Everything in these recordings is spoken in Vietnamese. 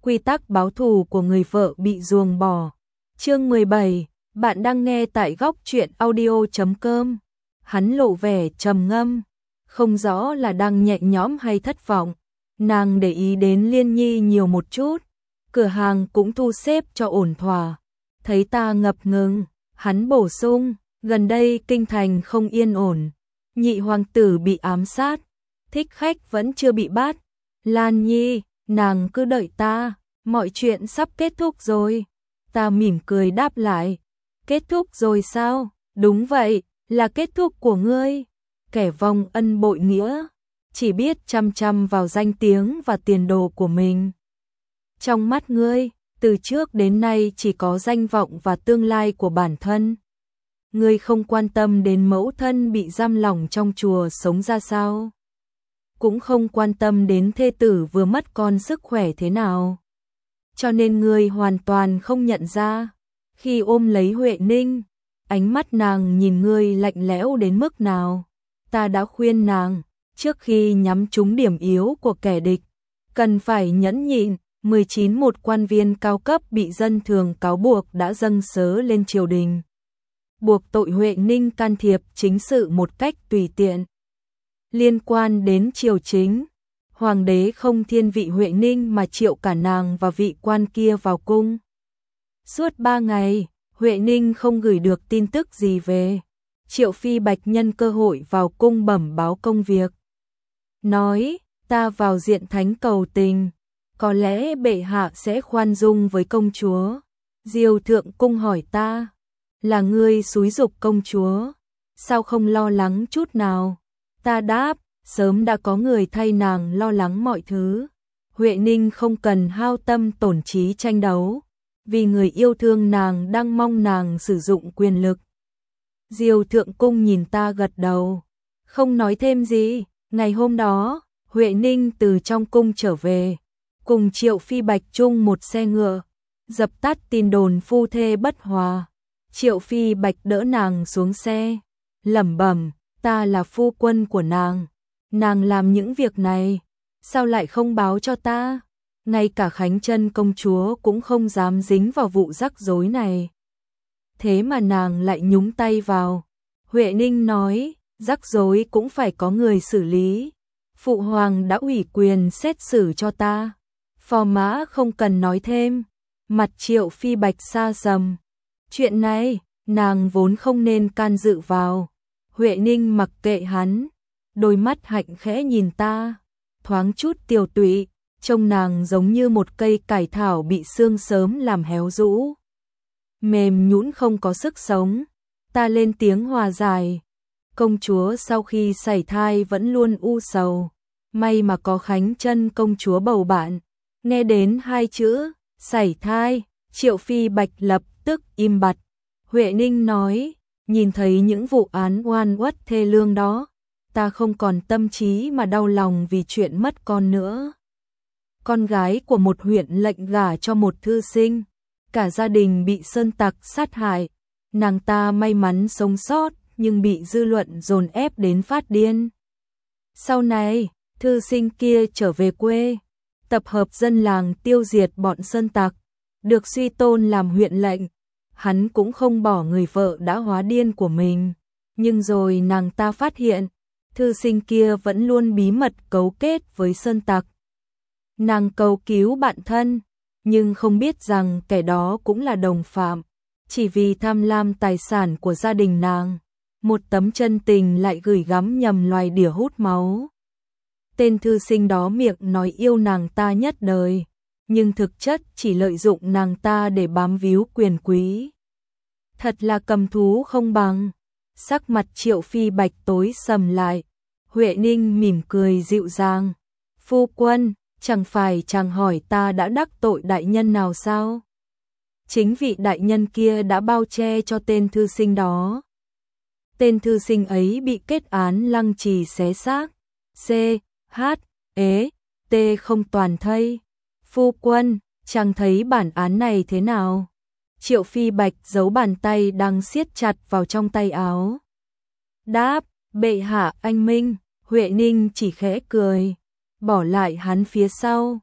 quy tắc báo thù của người vợ bị ruồng bỏ. Chương 17, bạn đang nghe tại góc truyện audio.com. Hắn lộ vẻ trầm ngâm, không rõ là đang nhẹ nhõm hay thất vọng. Nàng để ý đến Liên Nhi nhiều một chút, cửa hàng cũng thu xếp cho ổn thỏa. Thấy ta ngập ngừng, hắn bổ sung, gần đây kinh thành không yên ổn, nhị hoàng tử bị ám sát, thích khách vẫn chưa bị bắt. Lan Nhi, nàng cứ đợi ta, mọi chuyện sắp kết thúc rồi. Ta mỉm cười đáp lại, kết thúc rồi sao? Đúng vậy, là kết thúc của ngươi. Kẻ vong ân bội nghĩa, chỉ biết chăm chăm vào danh tiếng và tiền đồ của mình. Trong mắt ngươi, từ trước đến nay chỉ có danh vọng và tương lai của bản thân. Ngươi không quan tâm đến mẫu thân bị giam lỏng trong chùa sống ra sao, cũng không quan tâm đến thê tử vừa mất con sức khỏe thế nào. Cho nên ngươi hoàn toàn không nhận ra, khi ôm lấy Huệ Ninh, ánh mắt nàng nhìn ngươi lạnh lẽo đến mức nào. Ta đã khuyên nàng, trước khi nhắm trúng điểm yếu của kẻ địch, cần phải nhẫn nhịn. 19 một quan viên cao cấp bị dân thường cáo buộc đã dâng sớ lên triều đình, buộc tội Huệ Ninh can thiệp chính sự một cách tùy tiện. Liên quan đến triều chính, hoàng đế không thiên vị Huệ Ninh mà triệu cả nàng và vị quan kia vào cung. Suốt 3 ngày, Huệ Ninh không gửi được tin tức gì về. Triệu Phi Bạch nhân cơ hội vào cung bẩm báo công việc, nói, ta vào diện thánh cầu tình, có lẽ bệ hạ sẽ khoan dung với công chúa. Diêu thượng cung hỏi ta, là ngươi xúi giục công chúa, sao không lo lắng chút nào? Ta đáp, sớm đã có người thay nàng lo lắng mọi thứ. Huệ Ninh không cần hao tâm tổn trí tranh đấu, vì người yêu thương nàng đang mong nàng sử dụng quyền lực. Diêu thượng cung nhìn ta gật đầu, không nói thêm gì. Ngày hôm đó, Huệ Ninh từ trong cung trở về, cùng Triệu Phi Bạch chung một xe ngựa, dập tắt tin đồn phu thê bất hòa. Triệu Phi Bạch đỡ nàng xuống xe, lẩm bẩm, ta là phu quân của nàng làm những việc này, sao lại không báo cho ta? Ngay cả Khánh Chân công chúa cũng không dám dính vào vụ rắc rối này. Thế mà nàng lại nhúng tay vào. Huệ Ninh nói, rắc rối cũng phải có người xử lý. Phụ hoàng đã ủy quyền xét xử cho ta. Phò mã không cần nói thêm. Mặt Triệu Phi Bạch xa sầm. Chuyện này, nàng vốn không nên can dự vào. Huệ Ninh mặc kệ hắn, đôi mắt hạnh khẽ nhìn ta, thoáng chút tiều tụy, trông nàng giống như một cây cải thảo bị sương sớm làm héo rũ, mềm nhũn không có sức sống. Ta lên tiếng hòa giải, công chúa sau khi sảy thai vẫn luôn u sầu, may mà có Khánh Chân công chúa bầu bạn. Nghe đến 2 chữ sảy thai, Triệu Phi Bạch lập tức im bặt. Huệ Ninh nói, nhìn thấy những vụ án oan uất thê lương đó, ta không còn tâm trí mà đau lòng vì chuyện mất con nữa. Con gái của một huyện lệnh gả cho một thư sinh, cả gia đình bị sơn tặc sát hại. Nàng ta may mắn sống sót nhưng bị dư luận dồn ép đến phát điên. Sau này, thư sinh kia trở về quê, tập hợp dân làng tiêu diệt bọn sơn tặc, được suy tôn làm huyện lệnh. Hắn cũng không bỏ người vợ đã hóa điên của mình, nhưng rồi nàng ta phát hiện, thư sinh kia vẫn luôn bí mật cấu kết với sơn tặc. Nàng cầu cứu bạn thân, nhưng không biết rằng kẻ đó cũng là đồng phạm, chỉ vì tham lam tài sản của gia đình nàng. Một tấm chân tình lại gửi gắm nhầm loài đỉa hút máu. Tên thư sinh đó miệng nói yêu nàng ta nhất đời, nhưng thực chất chỉ lợi dụng nàng ta để bám víu quyền quý. Thật là cầm thú không bằng. Sắc mặt Triệu Phi Bạch tối sầm lại. Huệ Ninh mỉm cười dịu dàng. Phu quân, chẳng phải chàng hỏi ta đã đắc tội đại nhân nào sao? Chính vị đại nhân kia đã bao che cho tên thư sinh đó. Tên thư sinh ấy bị kết án lăng trì xé xác. C, H, E, T không toàn thây. Phu quân, chàng thấy bản án này thế nào? Triệu Phi Bạch giấu bàn tay đang siết chặt vào trong tay áo. Đáp, bệ hạ anh minh. Huệ Ninh chỉ khẽ cười, bỏ lại hắn phía sau.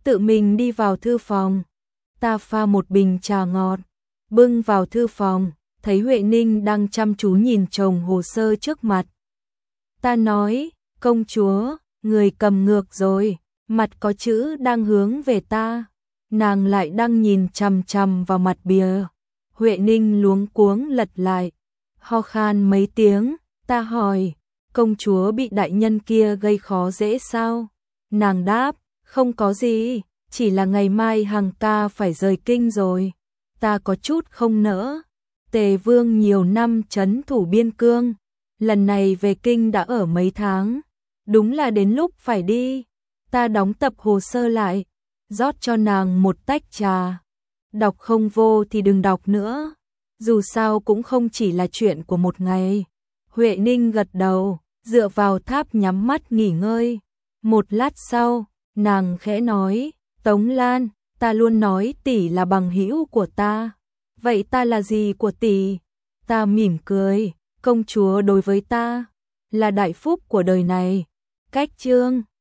tự mình đi vào thư phòng. Ta pha một bình trà ngọt, bưng vào thư phòng, thấy Huệ Ninh đang chăm chú nhìn chồng hồ sơ trước mặt. Ta nói, công chúa, người cầm ngược rồi, mặt có chữ đang hướng về ta. Nàng lại đang nhìn chằm chằm vào mặt bìa. Huệ Ninh luống cuống lật lại, ho khan mấy tiếng. Ta hỏi, công chúa bị đại nhân kia gây khó dễ sao? Nàng đáp, không có gì, chỉ là ngày mai Hằng ca phải rời kinh rồi. Ta có chút không nỡ. Tề Vương nhiều năm trấn thủ biên cương, lần này về kinh đã ở mấy tháng, đúng là đến lúc phải đi. Ta đóng tập hồ sơ lại, rót cho nàng một tách trà. Đọc không vô thì đừng đọc nữa, dù sao cũng không chỉ là chuyện của một ngày. Huệ Ninh gật đầu, dựa vào tháp nhắm mắt nghỉ ngơi. Một lát sau, nàng khẽ nói, Tống Lan, ta luôn nói tỷ là bằng hữu của ta. Vậy ta là gì của tỷ? Ta mỉm cười, công chúa đối với ta là đại phúc của đời này. Cách chương